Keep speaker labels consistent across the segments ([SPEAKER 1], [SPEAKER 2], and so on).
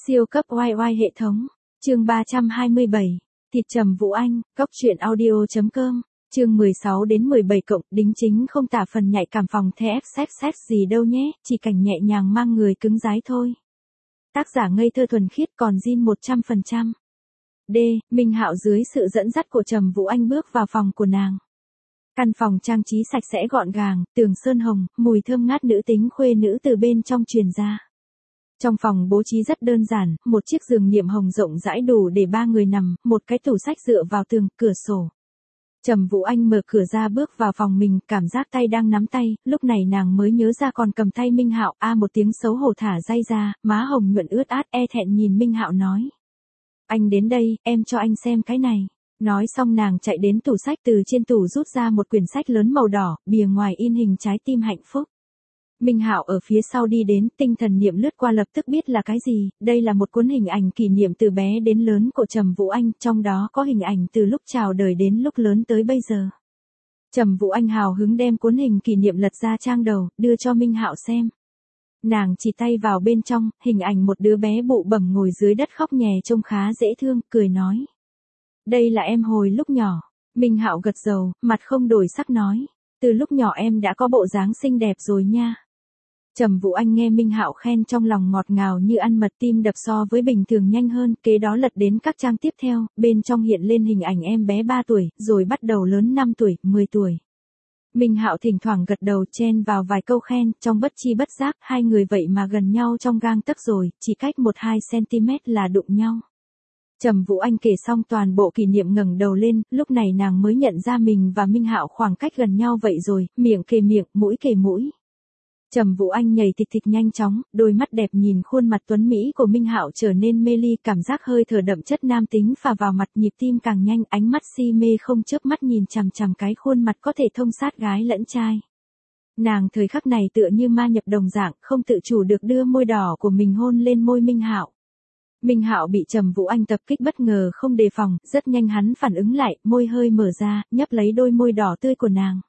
[SPEAKER 1] Siêu cấp oai oai hệ thống. Chương 327. Thịt Trầm Vũ Anh, Cốc truyện audio.com. Chương 16 đến 17 cộng, đính chính không tả phần nhạy cảm phòng the FXX gì đâu nhé, chỉ cảnh nhẹ nhàng mang người cứng rái thôi. Tác giả ngây thơ thuần khiết còn zin 100%. D. Minh Hạo dưới sự dẫn dắt của Trầm Vũ Anh bước vào phòng của nàng. Căn phòng trang trí sạch sẽ gọn gàng, tường sơn hồng, mùi thơm ngát nữ tính khuê nữ từ bên trong truyền ra. Trong phòng bố trí rất đơn giản, một chiếc giường niệm hồng rộng rãi đủ để 3 người nằm, một cái tủ sách dựa vào tường, cửa sổ. Trầm Vũ Anh mở cửa ra bước vào phòng mình, cảm giác tay đang nắm tay, lúc này nàng mới nhớ ra còn cầm tay Minh Hạo, một tiếng xấu hổ thả day ra, má hồng nhuận ướt át e thẹn nhìn Minh Hạo nói. Anh đến đây, em cho anh xem cái này. Nói xong nàng chạy đến tủ sách, từ trên tủ rút ra một quyển sách lớn màu đỏ, bìa ngoài in hình trái tim hạnh phúc. Minh Hạo ở phía sau đi đến, tinh thần niệm lướt qua lập tức biết là cái gì, đây là một cuốn hình ảnh kỷ niệm từ bé đến lớn của Trầm Vũ Anh, trong đó có hình ảnh từ lúc chào đời đến lúc lớn tới bây giờ. Trầm Vũ Anh hào hứng đem cuốn hình kỷ niệm lật ra trang đầu, đưa cho Minh Hạo xem. Nàng chỉ tay vào bên trong, hình ảnh một đứa bé bụ bẩm ngồi dưới đất khóc nhè trông khá dễ thương, cười nói. Đây là em hồi lúc nhỏ. Minh Hạo gật đầu, mặt không đổi sắc nói. Từ lúc nhỏ em đã có bộ dáng xinh đẹp rồi nha. Trầm Vũ Anh nghe Minh Hạo khen trong lòng ngọt ngào như ăn mật, tim đập so với bình thường nhanh hơn, kế đó lật đến các trang tiếp theo, bên trong hiện lên hình ảnh em bé 3 tuổi, rồi bắt đầu lớn 5 tuổi, 10 tuổi. Minh Hạo thỉnh thoảng gật đầu chen vào vài câu khen, trong bất chi bất giác, hai người vậy mà gần nhau trong gang tấc rồi, chỉ cách 1-2 cm là đụng nhau. Trầm Vũ Anh kể xong toàn bộ kỷ niệm ngẩng đầu lên, lúc này nàng mới nhận ra mình và Minh Hạo khoảng cách gần nhau vậy rồi, miệng kề miệng, mũi kề mũi. Trầm Vũ Anh nhảy thịt thịt nhanh chóng, đôi mắt đẹp nhìn khuôn mặt tuấn mỹ của Minh Hạo trở nên mê ly, cảm giác hơi thở đậm chất nam tính phả vào mặt, nhịp tim càng nhanh, ánh mắt si mê không chớp mắt nhìn chằm chằm cái khuôn mặt có thể thông sát gái lẫn trai. Nàng thời khắc này tựa như ma nhập đồng dạng, không tự chủ được đưa môi đỏ của mình hôn lên môi Minh Hạo. Minh Hạo bị Trầm Vũ Anh tập kích bất ngờ không đề phòng, rất nhanh hắn phản ứng lại, môi hơi mở ra, nhấp lấy đôi môi đỏ tươi của nàng.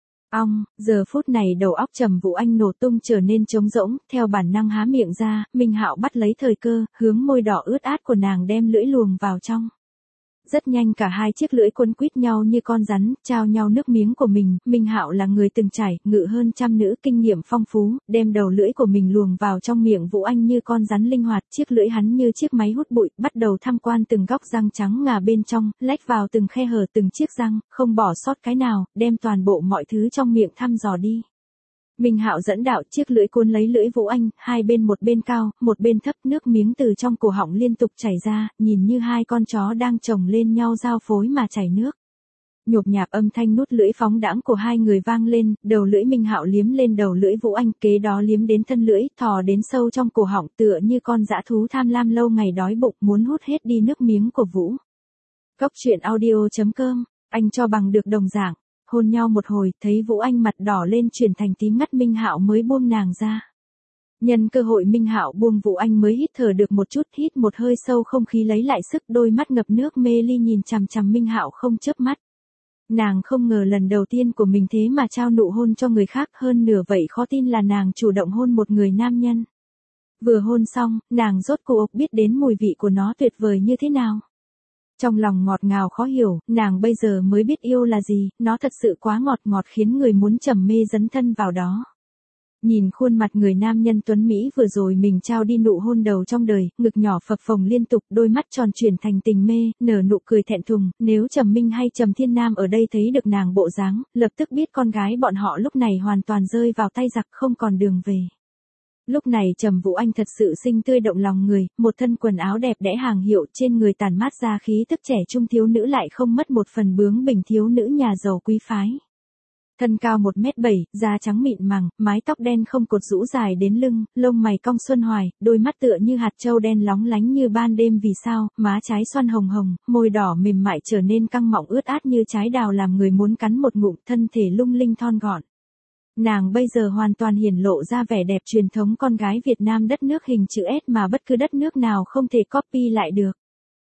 [SPEAKER 1] Giờ phút này đầu óc Trầm Vũ Anh nổ tung trở nên trống rỗng, theo bản năng há miệng ra, Minh Hạo bắt lấy thời cơ, hướng môi đỏ ướt át của nàng đem lưỡi luồng vào trong. Rất nhanh cả hai chiếc lưỡi quấn quýt nhau như con rắn, trao nhau nước miếng của mình, Minh Hạo là người từng trải, ngự hơn trăm nữ, kinh nghiệm phong phú, đem đầu lưỡi của mình luồng vào trong miệng Vũ Anh như con rắn linh hoạt, chiếc lưỡi hắn như chiếc máy hút bụi, bắt đầu tham quan từng góc răng trắng ngà bên trong, lách vào từng khe hở từng chiếc răng, không bỏ sót cái nào, đem toàn bộ mọi thứ trong miệng thăm dò đi. Minh Hạo dẫn đạo, chiếc lưỡi cuốn lấy lưỡi Vũ Anh, hai bên một bên cao, một bên thấp, nước miếng từ trong cổ họng liên tục chảy ra, nhìn như hai con chó đang chồng lên nhau giao phối mà chảy nước. Nhộp nhạp âm thanh nuốt lưỡi phóng đãng của hai người vang lên, đầu lưỡi Minh Hạo liếm lên đầu lưỡi Vũ Anh, kế đó liếm đến thân lưỡi, thò đến sâu trong cổ họng, tựa như con dã thú tham lam lâu ngày đói bụng muốn hút hết đi nước miếng của Vũ. Cốc truyện audio.com, anh cho bằng được đồng dạng. Hôn nhau một hồi, thấy Vũ Anh mặt đỏ lên chuyển thành tím ngắt, Minh Hạo mới buông nàng ra. Nhân cơ hội Minh Hạo buông Vũ Anh mới hít thở được một chút, hít một hơi sâu không khí lấy lại sức, đôi mắt ngập nước mê ly nhìn chằm chằm Minh Hạo không chớp mắt. Nàng không ngờ lần đầu tiên của mình thế mà trao nụ hôn cho người khác, hơn nửa vậy khó tin là nàng chủ động hôn một người nam nhân. Vừa hôn xong, nàng rốt cuộc biết đến mùi vị của nó tuyệt vời như thế nào. Trong lòng ngọt ngào khó hiểu, nàng bây giờ mới biết yêu là gì, nó thật sự quá ngọt ngọt khiến người muốn trầm mê dấn thân vào đó. Nhìn khuôn mặt người nam nhân tuấn Mỹ vừa rồi mình trao đi nụ hôn đầu trong đời, ngực nhỏ phập phồng liên tục, đôi mắt tròn chuyển thành tình mê, nở nụ cười thẹn thùng, nếu Trầm Minh hay Trầm Thiên Nam ở đây thấy được nàng bộ dáng, lập tức biết con gái bọn họ lúc này hoàn toàn rơi vào tay giặc không còn đường về. Lúc này Trầm Vũ Anh thật sự xinh tươi động lòng người, một thân quần áo đẹp đẽ hàng hiệu, trên người tản mát ra khí tức trẻ trung thiếu nữ lại không mất một phần bướng bỉnh thiếu nữ nhà giàu quý phái. Thân cao 1m7, da trắng mịn màng, mái tóc đen không cột rũ dài đến lưng, lông mày cong xuân hoài, đôi mắt tựa như hạt châu đen lóng lánh như ban đêm vì sao, má trái xoăn hồng hồng, môi đỏ mềm mại trở nên căng mọng ướt át như trái đào làm người muốn cắn một ngụm, thân thể lung linh thon gọn. Nàng bây giờ hoàn toàn hiển lộ ra vẻ đẹp truyền thống con gái Việt Nam, đất nước hình chữ S mà bất cứ đất nước nào không thể copy lại được.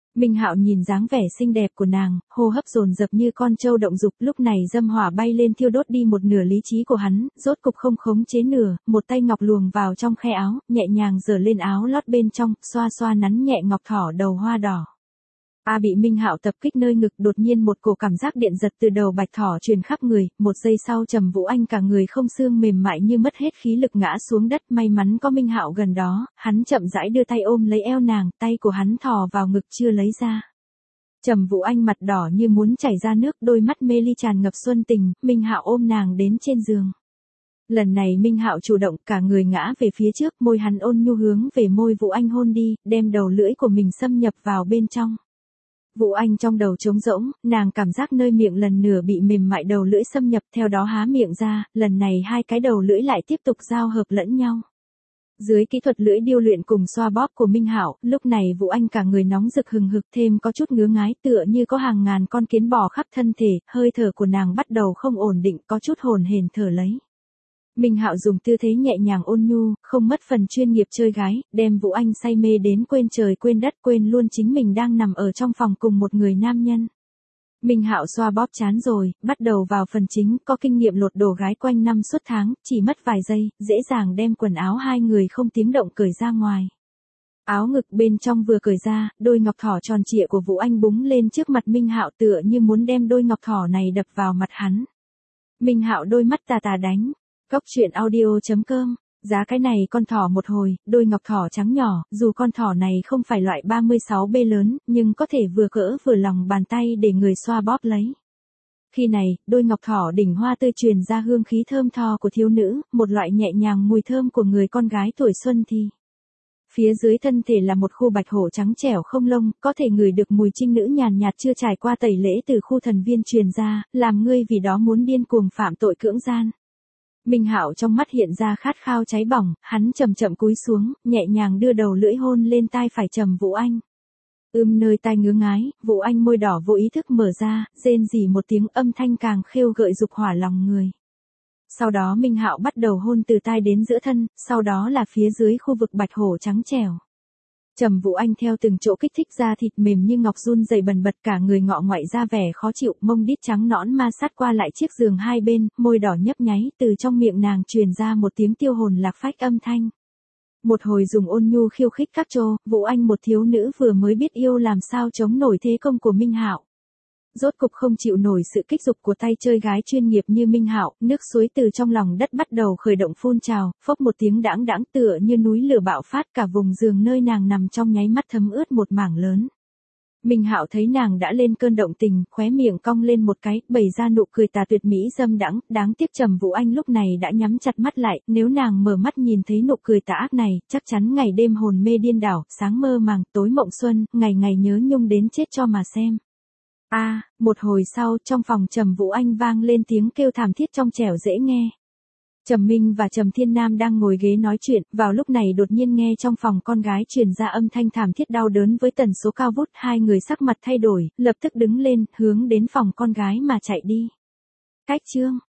[SPEAKER 1] Minh Hạo nhìn dáng vẻ xinh đẹp của nàng, hô hấp dồn dập như con trâu động dục, lúc này dâm hỏa bay lên thiêu đốt đi một nửa lý trí của hắn, rốt cục không khống chế nửa, một tay ngọc luồn vào trong khe áo, nhẹ nhàng giở lên áo lót bên trong, xoa xoa nắn nhẹ ngọc thỏ đầu hoa đỏ. Bị Minh Hạo tập kích nơi ngực, đột nhiên một cổ cảm giác điện giật từ đầu bạch thỏ truyền khắp người, một giây sau Trầm Vũ Anh cả người không xương mềm mại như mất hết khí lực ngã xuống đất, may mắn có Minh Hạo gần đó, hắn chậm rãi đưa tay ôm lấy eo nàng, tay của hắn thò vào ngực chưa lấy ra. Trầm Vũ Anh mặt đỏ như muốn chảy ra nước, đôi mắt mê ly tràn ngập xuân tình, Minh Hạo ôm nàng đến trên giường. Lần này Minh Hạo chủ động, cả người ngã về phía trước, môi hắn ôn nhu hướng về môi Vũ Anh hôn đi, đem đầu lưỡi của mình xâm nhập vào bên trong. Vũ Anh trong đầu trống rỗng, nàng cảm giác nơi miệng lần nửa bị mềm mại đầu lưỡi xâm nhập, theo đó há miệng ra, lần này hai cái đầu lưỡi lại tiếp tục giao hợp lẫn nhau. Dưới kỹ thuật lưỡi điêu luyện cùng xoa bóp của Minh Hạo, lúc này Vũ Anh cả người nóng rực hừng hực, thêm có chút ngứa ngái, tựa như có hàng ngàn con kiến bò khắp thân thể, hơi thở của nàng bắt đầu không ổn định, có chút hồn hển thở lấy. Minh Hạo dùng tư thế nhẹ nhàng ôn nhu, không mất phần chuyên nghiệp chơi gái, đem Vũ Anh say mê đến quên trời quên đất, quên luôn chính mình đang nằm ở trong phòng cùng một người nam nhân. Minh Hạo xoa bóp chán rồi, bắt đầu vào phần chính, có kinh nghiệm lột đồ gái quanh năm suốt tháng, chỉ mất vài giây, dễ dàng đem quần áo hai người không tiếng động cởi ra ngoài. Áo ngực bên trong vừa cởi ra, đôi ngọc thỏ tròn trịa của Vũ Anh búng lên trước mặt Minh Hạo, tựa như muốn đem đôi ngọc thỏ này đập vào mặt hắn. Minh Hạo đôi mắt tà tà đánh. Cốc truyện audio.com, giá cái này con thỏ một hồi, đôi ngọc thỏ trắng nhỏ, dù con thỏ này không phải loại 36B lớn, nhưng có thể vừa cỡ vừa lòng bàn tay để người xoa bóp lấy. Khi này, đôi ngọc thỏ đỉnh hoa tươi truyền ra hương khí thơm tho của thiếu nữ, một loại nhẹ nhàng mùi thơm của người con gái tuổi xuân thì. Phía dưới thân thể là một khu bạch hổ trắng trẻo không lông, có thể ngửi được mùi trinh nữ nhàn nhạt chưa trải qua tẩy lễ từ khu thần viên truyền ra, làm ngươi vì đó muốn điên cuồng phạm tội cưỡng gian. Minh Hạo trong mắt hiện ra khát khao cháy bỏng, hắn chậm chậm cúi xuống, nhẹ nhàng đưa đầu lưỡi hôn lên tai phải Trầm Vũ Anh. Nơi tai ngứa ngái, Vũ Anh môi đỏ vô ý thức mở ra, rên rỉ một tiếng, âm thanh càng khêu gợi dục hỏa lòng người. Sau đó Minh Hạo bắt đầu hôn từ tai đến giữa thân, sau đó là phía dưới khu vực bạch hổ trắng trẻo. Trầm Vũ Anh theo từng chỗ kích thích ra thịt mềm như ngọc run rẩy bần bật, cả người ngọ ngoại ra vẻ khó chịu, mông đít trắng nõn ma sát qua lại chiếc giường hai bên, môi đỏ nhấp nháy, từ trong miệng nàng truyền ra một tiếng tiêu hồn lạc phách âm thanh. Một hồi dùng ôn nhu khiêu khích các trô, Vũ Anh một thiếu nữ vừa mới biết yêu làm sao chống nổi thế công của Minh Hạo. Rốt cục không chịu nổi sự kích dục của tay chơi gái chuyên nghiệp như Minh Hạo, nước suối từ trong lòng đất bắt đầu khởi động phun trào, phốc một tiếng đãng đãng tựa như núi lửa bạo phát, cả vùng giường nơi nàng nằm trong nháy mắt thấm ướt một mảng lớn. Minh Hạo thấy nàng đã lên cơn động tình, khóe miệng cong lên một cái, bày ra nụ cười tà tuyệt mỹ dâm đãng, đáng tiếc Trầm Vũ Anh lúc này đã nhắm chặt mắt lại, nếu nàng mở mắt nhìn thấy nụ cười tà ác này, chắc chắn ngày đêm hồn mê điên đảo, sáng mơ màng, tối mộng xuân, ngày ngày nhớ nhung đến chết cho mà xem. Một hồi sau, trong phòng Trầm Vũ Anh vang lên tiếng kêu thảm thiết trong trẻo dễ nghe. Trầm Minh và Trầm Thiên Nam đang ngồi ghế nói chuyện, vào lúc này đột nhiên nghe trong phòng con gái truyền ra âm thanh thảm thiết đau đớn với tần số cao vút, hai người sắc mặt thay đổi, lập tức đứng lên, hướng đến phòng con gái mà chạy đi. Cách chương